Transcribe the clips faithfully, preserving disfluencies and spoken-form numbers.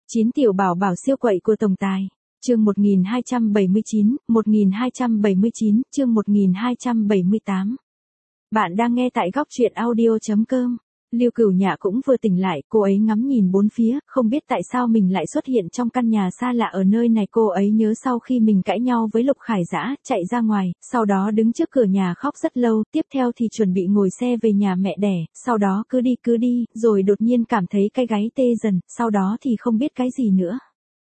chín tiểu bảo bảo siêu quậy của tổng tài. Chương một nghìn hai trăm bảy mươi chín, một nghìn hai trăm bảy mươi chín, chương một nghìn hai trăm bảy mươi tám. Bạn đang nghe tại góc truyện audio chấm com. Lưu Cửu Nhạ cũng vừa tỉnh lại, cô ấy ngắm nhìn bốn phía, không biết tại sao mình lại xuất hiện trong căn nhà xa lạ ở nơi này. Cô ấy nhớ sau khi mình cãi nhau với Lục Khải Dã, chạy ra ngoài, sau đó đứng trước cửa nhà khóc rất lâu, tiếp theo thì chuẩn bị ngồi xe về nhà mẹ đẻ, sau đó cứ đi cứ đi, rồi đột nhiên cảm thấy cái gáy tê dần, sau đó thì không biết cái gì nữa.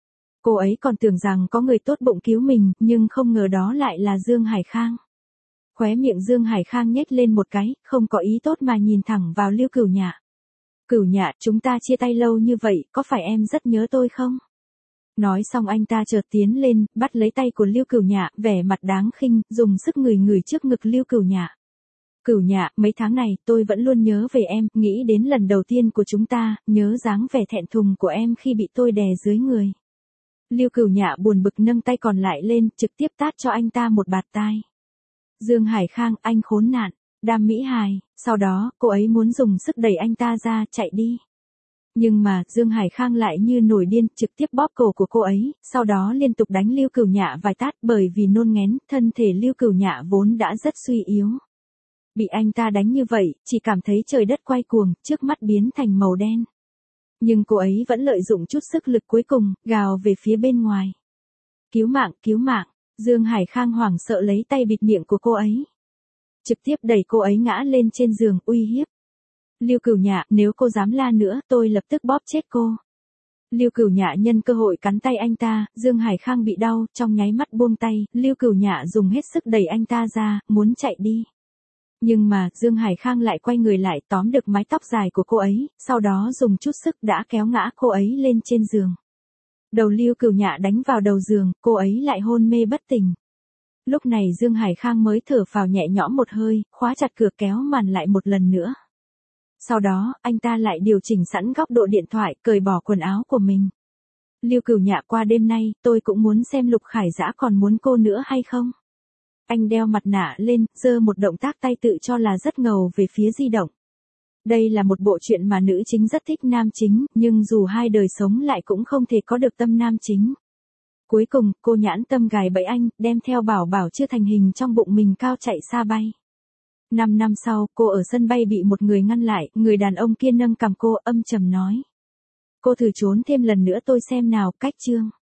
Cô ấy còn tưởng rằng có người tốt bụng cứu mình, nhưng không ngờ đó lại là Dương Hải Khang. Khóe miệng Dương Hải Khang nhếch lên một cái, không có ý tốt mà nhìn thẳng vào Lưu Cửu Nhạ. Cửu Nhạ, chúng ta chia tay lâu như vậy, có phải em rất nhớ tôi không? Nói xong anh ta chợt tiến lên, bắt lấy tay của Lưu Cửu Nhạ, vẻ mặt đáng khinh, dùng sức ngửi ngửi trước ngực Lưu Cửu Nhạ. Cửu Nhạ, mấy tháng này, tôi vẫn luôn nhớ về em, nghĩ đến lần đầu tiên của chúng ta, nhớ dáng vẻ thẹn thùng của em khi bị tôi đè dưới người. Lưu Cửu Nhạ buồn bực nâng tay còn lại lên, trực tiếp tát cho anh ta một bạt tai. Dương Hải Khang, anh khốn nạn, đam mỹ hài, sau đó, cô ấy muốn dùng sức đẩy anh ta ra, chạy đi. Nhưng mà, Dương Hải Khang lại như nổi điên, trực tiếp bóp cổ của cô ấy, sau đó liên tục đánh Lưu Cửu Nhạ vài tát, bởi vì nôn ngén, thân thể Lưu Cửu Nhạ vốn đã rất suy yếu. Bị anh ta đánh như vậy, chỉ cảm thấy trời đất quay cuồng, trước mắt biến thành màu đen. Nhưng cô ấy vẫn lợi dụng chút sức lực cuối cùng, gào về phía bên ngoài. Cứu mạng, cứu mạng, Dương Hải Khang hoảng sợ lấy tay bịt miệng của cô ấy. Trực tiếp đẩy cô ấy ngã lên trên giường, uy hiếp. Lưu Cửu Nhạ, nếu cô dám la nữa, tôi lập tức bóp chết cô. Lưu Cửu Nhạ nhân cơ hội cắn tay anh ta, Dương Hải Khang bị đau, trong nháy mắt buông tay, Lưu Cửu Nhạ dùng hết sức đẩy anh ta ra, muốn chạy đi. Nhưng mà, Dương Hải Khang lại quay người lại tóm được mái tóc dài của cô ấy, sau đó dùng chút sức đã kéo ngã cô ấy lên trên giường. Đầu Lưu Cửu Nhạ đánh vào đầu giường, cô ấy lại hôn mê bất tỉnh. Lúc này Dương Hải Khang mới thở phào nhẹ nhõm một hơi, khóa chặt cửa kéo màn lại một lần nữa. Sau đó, anh ta lại điều chỉnh sẵn góc độ điện thoại, cởi bỏ quần áo của mình. Lưu Cửu Nhạ, qua đêm nay, tôi cũng muốn xem Lục Khải Dã còn muốn cô nữa hay không. Anh đeo mặt nạ lên, giơ một động tác tay tự cho là rất ngầu về phía di động. Đây là một bộ truyện mà nữ chính rất thích nam chính, nhưng dù hai đời sống lại cũng không thể có được tâm nam chính. Cuối cùng, cô nhãn tâm gài bẫy anh, đem theo bảo bảo chưa thành hình trong bụng mình cao chạy xa bay. Năm năm sau, cô ở sân bay bị một người ngăn lại, người đàn ông kia nâng cằm cô, âm trầm nói. Cô thử trốn thêm lần nữa tôi xem nào, cách chương.